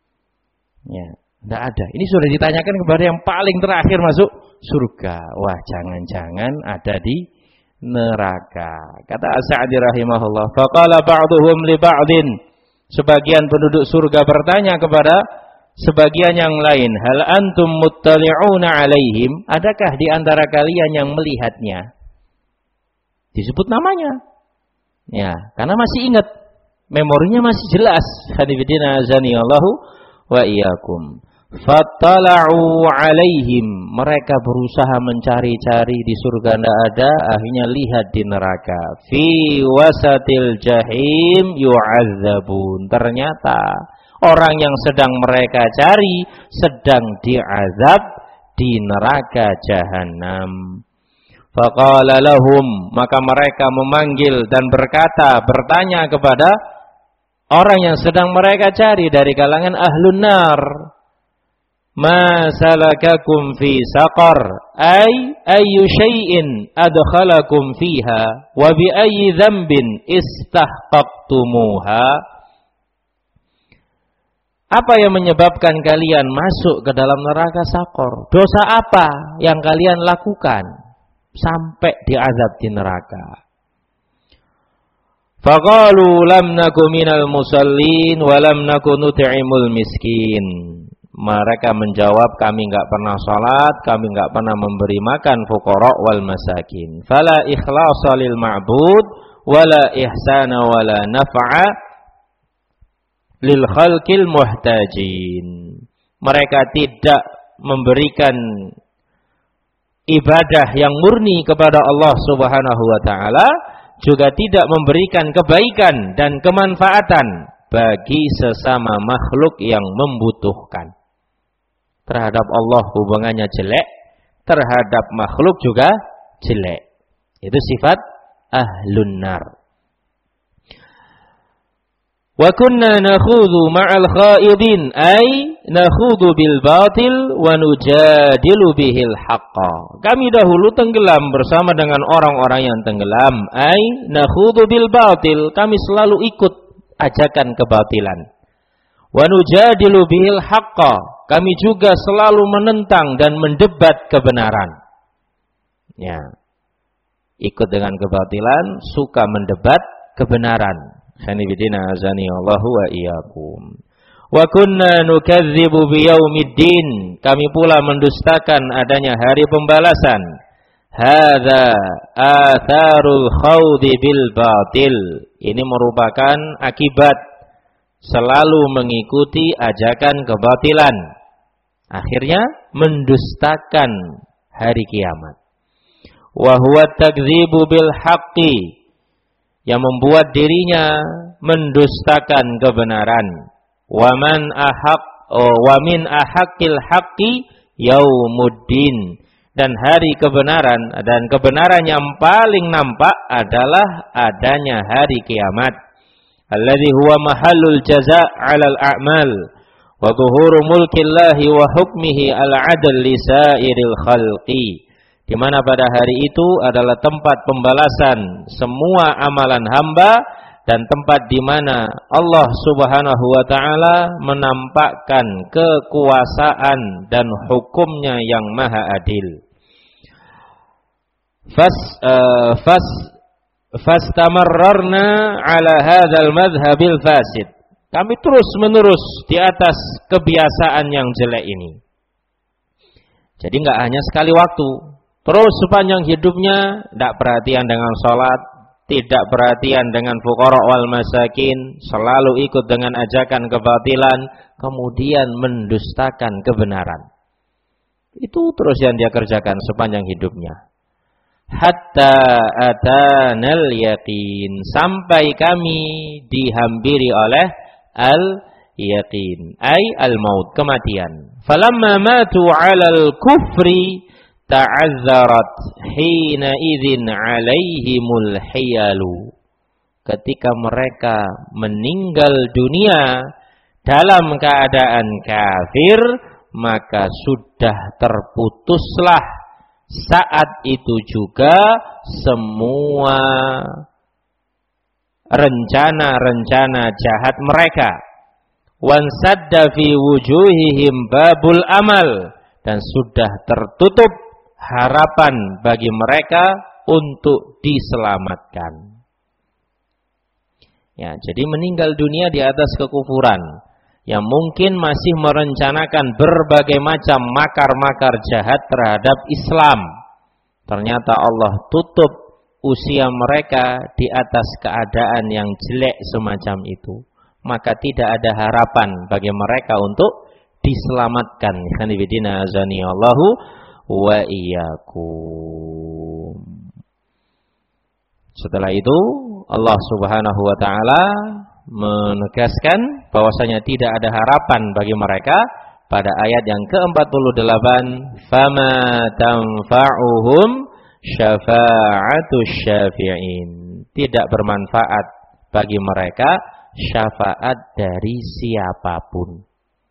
Ya, tidak ada. Ini sudah ditanyakan kepada yang paling terakhir masuk surga. Wah, jangan-jangan ada di neraka. Kata As-Sa'di rahimahullah, faqala ba'duhum li ba'din. Sebagian penduduk surga bertanya kepada sebagian yang lain, hal antum muttali'una 'alaihim? Adakah di antara kalian yang melihatnya? Disebut namanya. Ya, karena masih ingat. Memorinya masih jelas. Hadifidina azani Allahu wa iyyakum. Fattala'u 'alaihim, mereka berusaha mencari-cari di surga tidak ada, akhirnya lihat di neraka. Fi wasatil jahim yu'adzabun. Ternyata orang yang sedang mereka cari sedang diazab di neraka jahanam. Faqala lahum, maka mereka memanggil dan berkata, bertanya kepada orang yang sedang mereka cari dari kalangan ahlun nar. Ma salakakum fi saqar? Ay ayyu syai'in adkhalakum fiha wa bi ayyi dzambin istahqaqtumuha? Apa yang menyebabkan kalian masuk ke dalam neraka Saqar? Dosa apa yang kalian lakukan sampai diazab di neraka? Faqalu lam naku minal musallin wa lam naku nut'imul miskin. Mereka menjawab, kami enggak pernah salat, kami enggak pernah memberi makan fuqara wal masakin. Fala ikhlasa lil ma'bud wala ihsana wala naf'a lil khalqil muhtajin. Mereka tidak memberikan ibadah yang murni kepada Allah Subhanahu wa taala, juga tidak memberikan kebaikan dan kemanfaatan bagi sesama makhluk yang membutuhkan. Terhadap Allah hubungannya jelek, terhadap makhluk juga jelek. Itu sifat ahlun nar. Wa kunna nakhudhu ma'al khaidin, ay nakhudhu bil batil wa nujadilu bihil haqqa. Kami dahulu tenggelam bersama dengan orang-orang yang tenggelam, ay nakhudhu bil batil, kami selalu ikut ajakan kebatilan. Wa nujadilu bihil haqqa, kami juga selalu menentang dan mendebat kebenaran. Ya. Ikut dengan kebatilan, suka mendebat kebenaran. Khanibidina azani Allahu wa iyyakum. Wa kunna nukadzibu biyaumiddin. Kami pula mendustakan adanya hari pembalasan. Hadza atharul khawdi bil batil. Ini merupakan akibat selalu mengikuti ajakan kebatilan. Akhirnya mendustakan hari kiamat. Wa huwa takdzibu bil haqqi, yang membuat dirinya mendustakan kebenaran. Wa man ahaq oh, wa min ahaqil haqqi yaumuddin, dan hari kebenaran, dan kebenaran yang paling nampak adalah adanya hari kiamat. Alladzi huwa mahallul jazaa' 'alal a'mal wa dhuhuru mulkillahi wa hukmihi al-'adl li sa'iril khalqi, di mana pada hari itu adalah tempat pembalasan semua amalan hamba dan tempat di mana Allah Subhanahu wa taala menampakkan kekuasaan dan hukumnya yang maha adil. Fas uh, fas fastamarrarna ala hadzal madhhabil fasid. Kami terus-menerus di atas kebiasaan yang jelek ini. Jadi enggak hanya sekali waktu, terus sepanjang hidupnya tidak perhatian dengan sholat, tidak perhatian dengan fuqara wal masakin, selalu ikut dengan ajakan kebatilan, kemudian mendustakan kebenaran. Itu terus yang dia kerjakan sepanjang hidupnya. Hatta atanal yaqin, sampai kami dihampiri oleh al-yaqin, ay al-maut, kematian. Falamma matu 'alal kufri ta'azzarat hina idzin 'alaihimul hiyalu. Ketika mereka meninggal dunia dalam keadaan kafir, maka sudah terputuslah saat itu juga semua rencana-rencana jahat mereka. Wansadda fi wujuhihim babul amal, dan sudah tertutup harapan bagi mereka untuk diselamatkan. Ya, jadi meninggal dunia di atas kekufuran, yang mungkin masih merencanakan berbagai macam makar-makar jahat terhadap Islam. Ternyata Allah tutup usia mereka di atas keadaan yang jelek semacam itu. Maka tidak ada harapan bagi mereka untuk diselamatkan. Khanibidina azani Allahu wa iyyakum. Setelah itu Allah Subhanahu wa taala menegaskan bahwasanya tidak ada harapan bagi mereka pada ayat yang ke empat puluh delapan, fama tanfa'uhum syafa'atus syafi'in. Tidak bermanfaat bagi mereka syafaat dari siapapun.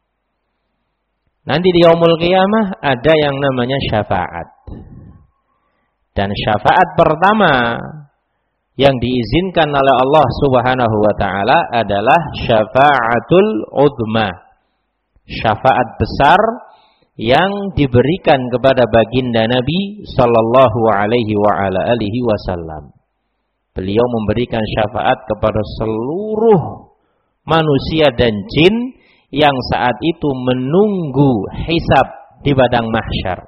Nanti di yaumul qiyamah ada yang namanya syafaat. Dan syafaat pertama yang diizinkan oleh Allah Subhanahu wa taala adalah syafaatul udma. Syafaat besar yang diberikan kepada baginda Nabi sallallahu alaihi wa ala alihi wasallam. Beliau memberikan syafaat kepada seluruh manusia dan jin yang saat itu menunggu hisab di padang mahsyar.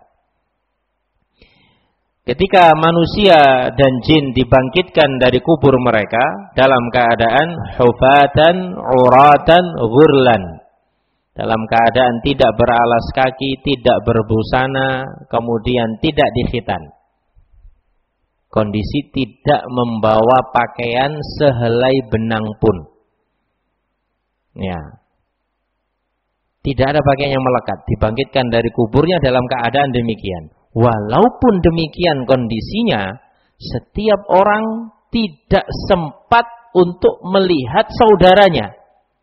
Ketika manusia dan jin dibangkitkan dari kubur mereka dalam keadaan hufatan, uratan, ghurlan, dalam keadaan tidak beralas kaki, tidak berbusana, kemudian tidak dikhitan. Kondisi tidak membawa pakaian sehelai benang pun. Ya. Tidak ada pakaian yang melekat, dibangkitkan dari kuburnya dalam keadaan demikian. Walaupun demikian kondisinya, setiap orang tidak sempat untuk melihat saudaranya.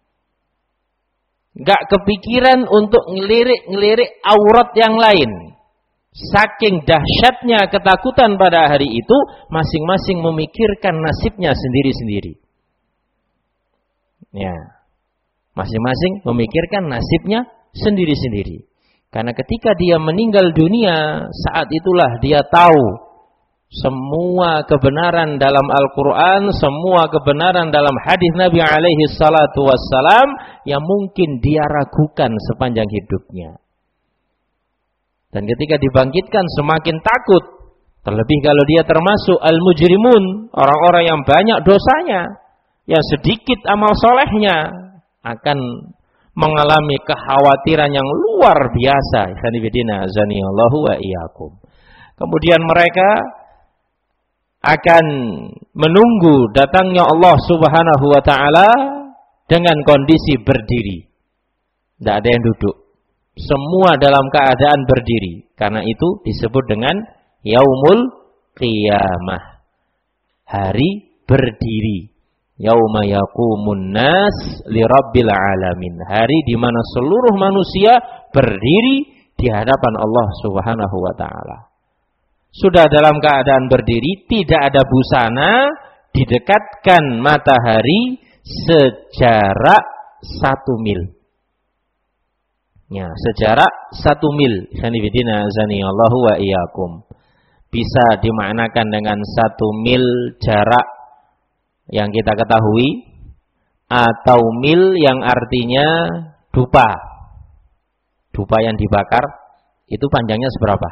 Gak kepikiran untuk ngelirik-ngelirik aurat yang lain. Saking dahsyatnya ketakutan pada hari itu, masing-masing memikirkan nasibnya sendiri-sendiri. Ya, masing-masing memikirkan nasibnya sendiri-sendiri. Karena ketika dia meninggal dunia, saat itulah dia tahu semua kebenaran dalam Al-Quran, semua kebenaran dalam hadis Nabi alaihi salatu wassalam yang mungkin dia ragukan sepanjang hidupnya. Dan ketika dibangkitkan semakin takut. Terlebih kalau dia termasuk al-mujrimun, orang-orang yang banyak dosanya, yang sedikit amal solehnya, akan mengalami kekhawatiran yang luar biasa. Azanillahu wa iyyakum. Kemudian mereka akan menunggu datangnya Allah Subhanahu wa taala dengan kondisi berdiri. Tidak ada yang duduk. Semua dalam keadaan berdiri. Karena itu disebut dengan Yaumul Qiyamah. Hari berdiri. Yauma yaqumun nas li rabbil alamin. Hari di mana seluruh manusia berdiri di hadapan Allah Subhanahu wa taala. Sudah dalam keadaan berdiri, tidak ada busana, didekatkan matahari sejarak satu mil. Ya, sejarak satu mil. Sanibidina azanillahu wa iyyakum. Bisa dimaknakan dengan satu mil jarak yang kita ketahui, atau mil yang artinya dupa. Dupa yang dibakar, itu panjangnya seberapa?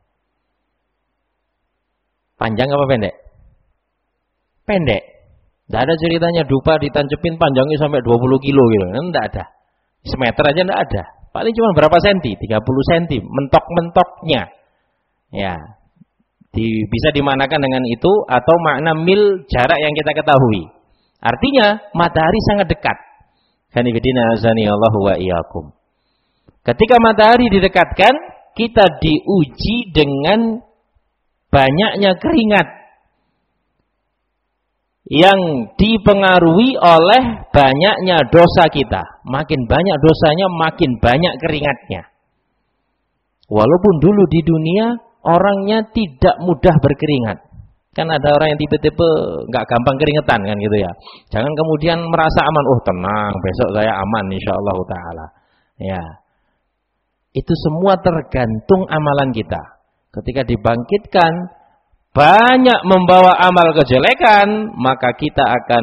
Panjang apa pendek? Pendek. Tidak ada ceritanya dupa ditancepin panjangnya sampai dua puluh kilo gitu. Tidak ada. Semeter aja tidak ada. Paling cuma berapa senti? tiga puluh senti. Mentok-mentoknya. Ya. Di, bisa dimaknakan dengan itu atau makna mil jarak yang kita ketahui. Artinya matahari sangat dekat. Hanifidina azanillahu wa iyyakum. Ketika matahari didekatkan, kita diuji dengan banyaknya keringat yang dipengaruhi oleh banyaknya dosa kita. Makin banyak dosanya, makin banyak keringatnya. Walaupun dulu di dunia orangnya tidak mudah berkeringat. Kan ada orang yang tipe-tipe nggak gampang keringetan kan gitu ya. Jangan kemudian merasa aman. Oh tenang, besok saya aman insyaallah taala. Ya. Itu semua tergantung amalan kita. Ketika dibangkitkan banyak membawa amal kejelekan, maka kita akan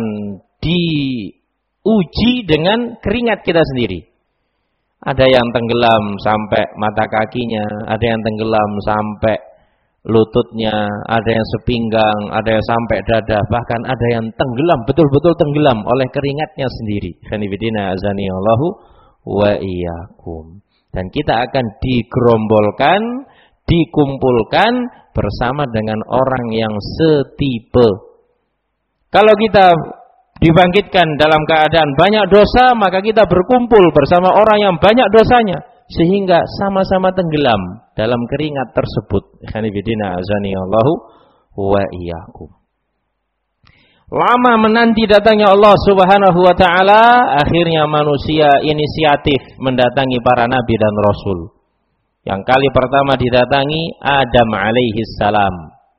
diuji dengan keringat kita sendiri. Ada yang tenggelam sampai mata kakinya, ada yang tenggelam sampai lututnya, ada yang sepinggang, ada yang sampai dada, bahkan ada yang tenggelam, betul-betul tenggelam oleh keringatnya sendiri. Sanibidina azanillahu wa iyyakum. Dan kita akan digerombolkan, dikumpulkan bersama dengan orang yang setipe. Kalau kita dibangkitkan dalam keadaan banyak dosa, maka kita berkumpul bersama orang yang banyak dosanya, sehingga sama-sama tenggelam dalam keringat tersebut. Hanifidina azanillahu wa iyyakum. Lama menanti datangnya Allah Subhanahu wa taala, akhirnya manusia inisiatif mendatangi para nabi dan rasul. Yang kali pertama didatangi Adam alaihi salam.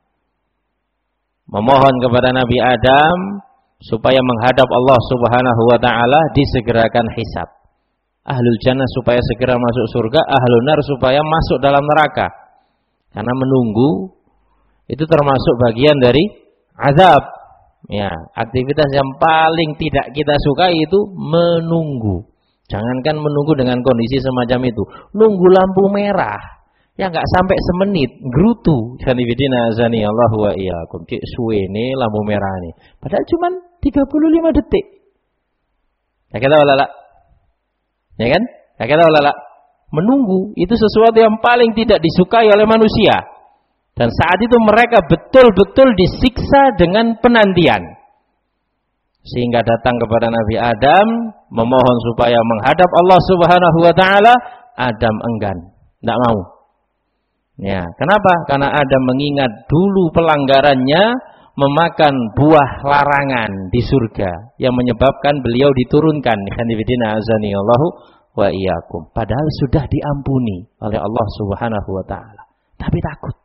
Memohon kepada Nabi Adam supaya menghadap Allah Subhanahu wa taala, disegerakan hisab. Ahlul jannah supaya segera masuk surga, ahlul nar supaya masuk dalam neraka. Karena menunggu itu termasuk bagian dari azab. Ya, aktivitas yang paling tidak kita sukai itu menunggu. Jangankan menunggu dengan kondisi semacam itu, nunggu lampu merah ya nggak sampai semenit, gerutu. Sanibidina azani Allahu wa iyyakum. Cek suwene lampu merah ini. Padahal cuma tiga puluh lima detik. Ya kita walala. Ya kan? Ya kita walala. Menunggu itu sesuatu yang paling tidak disukai oleh manusia. Dan saat itu mereka betul-betul disiksa dengan penantian. Sehingga datang kepada Nabi Adam memohon supaya menghadap Allah Subhanahu wa taala, Adam enggan, tidak mau. Ya, kenapa? Karena Adam mengingat dulu pelanggarannya memakan buah larangan di surga yang menyebabkan beliau diturunkan. Hanifidina azani Allahu wa iyyakum. Padahal sudah diampuni oleh Allah Subhanahu wa taala, tapi takut.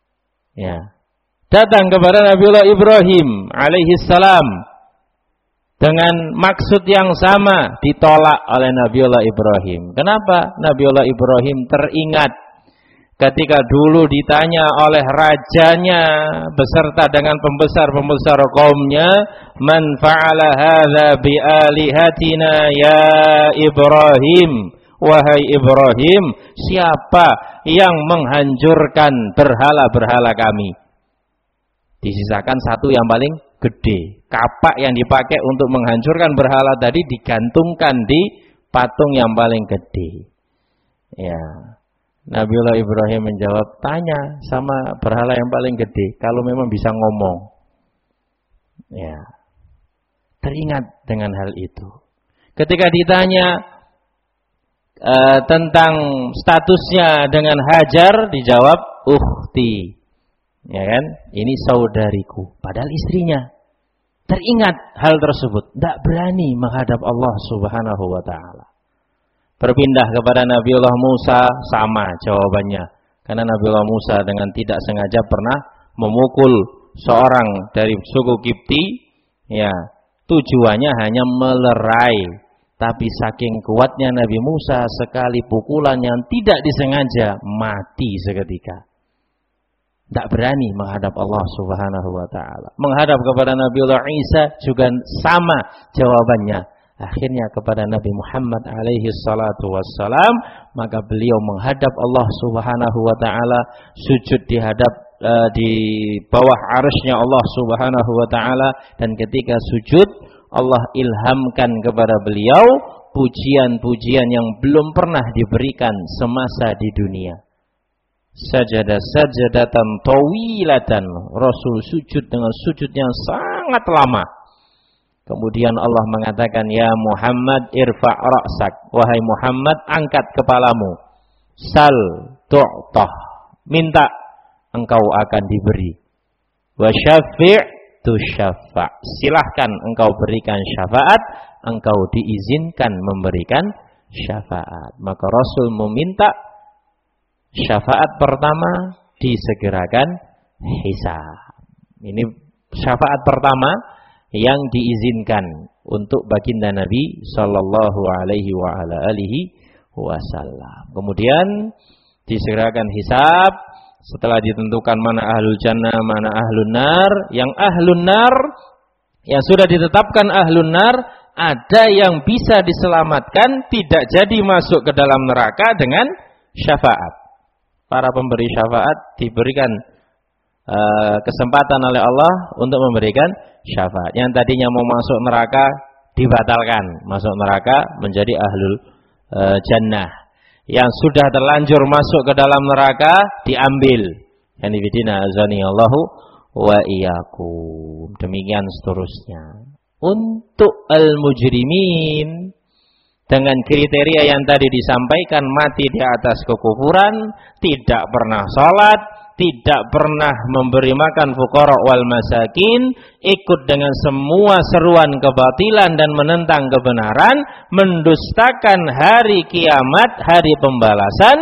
Ya. Datang kepada Nabiullah Ibrahim alaihi salam dengan maksud yang sama ditolak oleh Nabiullah Ibrahim. Kenapa? Nabiullah Ibrahim teringat ketika dulu ditanya oleh rajanya beserta dengan pembesar-pembesar kaumnya, "Man fa'ala hadza bi alihatina ya Ibrahim?" Wahai Ibrahim, siapa yang menghancurkan berhala-berhala kami? Disisakan satu yang paling gede. Kapak yang dipakai untuk menghancurkan berhala tadi digantungkan di patung yang paling gede. Ya. Nabiullah Ibrahim menjawab, tanya sama berhala yang paling gede kalau memang bisa ngomong. Ya. Teringat dengan hal itu. Ketika ditanya Uh, tentang statusnya dengan Hajar, dijawab ukhti, ya kan? Ini saudariku. Padahal istrinya. Teringat hal tersebut, tidak berani menghadap Allah Subhanahu wa taala. Berpindah kepada Nabiullah Musa, sama jawabannya. Karena Nabiullah Musa dengan tidak sengaja pernah memukul seorang dari suku Kipti, ya, tujuannya hanya melerai. Tapi saking kuatnya Nabi Musa, sekali pukulan yang tidak disengaja, mati seketika. Tidak berani menghadap Allah Subhanahu wa taala. Menghadap kepada Nabiullah Isa juga sama jawabannya. Akhirnya kepada Nabi Muhammad alaihi salatu wassalam, maka beliau menghadap Allah Subhanahu wa taala, sujud di hadap uh, di bawah arsy-Nya Allah Subhanahu wa taala, dan ketika sujud Allah ilhamkan kepada beliau pujian-pujian yang belum pernah diberikan semasa di dunia. Sajada sajadatan tawilatan. Rasul sujud dengan sujud yang sangat lama. Kemudian Allah mengatakan, ya Muhammad irfa' ra'sak. Wahai Muhammad, angkat kepalamu. Sal tu'tah. Minta, engkau akan diberi. Wa syafi' syafa'. Silahkan engkau berikan syafaat, engkau diizinkan memberikan syafaat. Maka Rasul meminta syafaat pertama disegerakan hisab. Ini syafaat pertama yang diizinkan untuk baginda Nabi sallallahu alaihi wa ala alihi wasallam. Kemudian disegerakan hisab. Setelah ditentukan mana ahlul jannah, mana ahlun nar, yang ahlun nar, yang sudah ditetapkan ahlun nar, ada yang bisa diselamatkan, tidak jadi masuk ke dalam neraka dengan syafaat. Para pemberi syafaat diberikan uh, kesempatan oleh Allah untuk memberikan syafaat. Yang tadinya mau masuk neraka, dibatalkan. Masuk neraka menjadi ahlul uh, jannah. Yang sudah terlanjur masuk ke dalam neraka diambil. Yani bidina azani Allahu wa iyyakum. Demikian seterusnya. Untuk al-mujrimin dengan kriteria yang tadi disampaikan, mati di atas kekufuran, tidak pernah salat, tidak pernah memberi makan fuqara wal masakin, ikut dengan semua seruan kebatilan dan menentang kebenaran, mendustakan hari kiamat, hari pembalasan,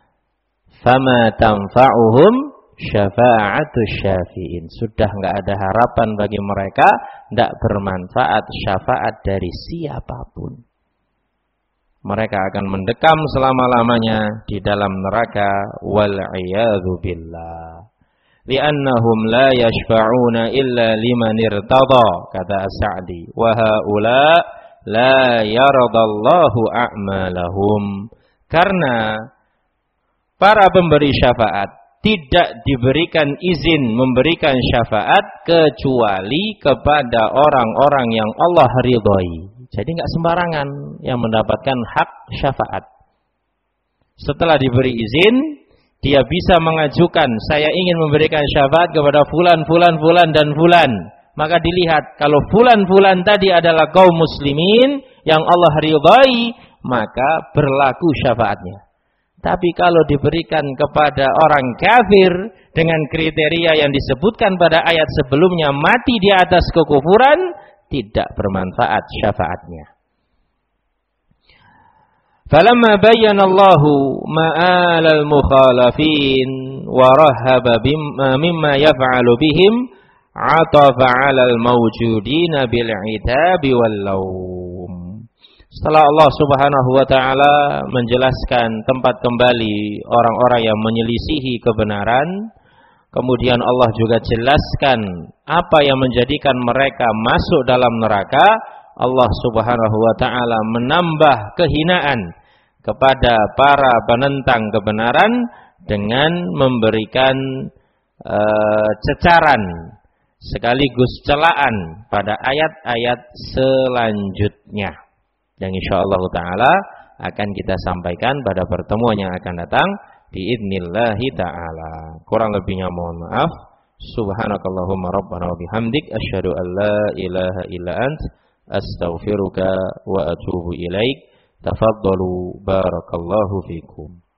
fama tanfa'uhum syafa'atus syafi'in. Sudah enggak ada harapan bagi mereka, enggak bermanfaat syafaat dari siapapun. Mereka akan mendekam selama-lamanya di dalam neraka, wal iyadzu billah. Li'annahum la yashfa'una illa liman irtada, kata As-Sa'di, wa haula la yaradallahu a'malahum. Karena para pemberi syafaat tidak diberikan izin memberikan syafaat kecuali kepada orang-orang yang Allah ridhai. Jadi enggak sembarangan yang mendapatkan hak syafaat. Setelah diberi izin, dia bisa mengajukan, saya ingin memberikan syafaat kepada fulan, fulan, fulan, dan fulan. Maka dilihat, kalau fulan, fulan tadi adalah kaum muslimin yang Allah ridhai, maka berlaku syafaatnya. Tapi kalau diberikan kepada orang kafir dengan kriteria yang disebutkan pada ayat sebelumnya, mati di atas kekufuran, tidak bermanfaat syafaatnya. Falamma bayyana Allahu ma'alal mukhalafin wa rahaba mimma yaf'alu bihim atafa 'alal mawjudina bil 'itabi wal laum. Setelah Allah Subhanahu wa taala menjelaskan tempat kembali orang-orang yang menyelisihi kebenaran, kemudian Allah juga jelaskan apa yang menjadikan mereka masuk dalam neraka. Allah Subhanahu wa taala menambah kehinaan kepada para penentang kebenaran dengan memberikan uh, cecaran sekaligus celaan pada ayat-ayat selanjutnya yang insyaallah taala akan kita sampaikan pada pertemuan yang akan datang biidznillah taala. Kurang lebihnya mohon maaf. Subhanakallahumma rabbana wa bihamdik asyhadu an la ilaha illa ant astaghfiruka wa atubu ilaik. Tafaddalu barakallahu fikum.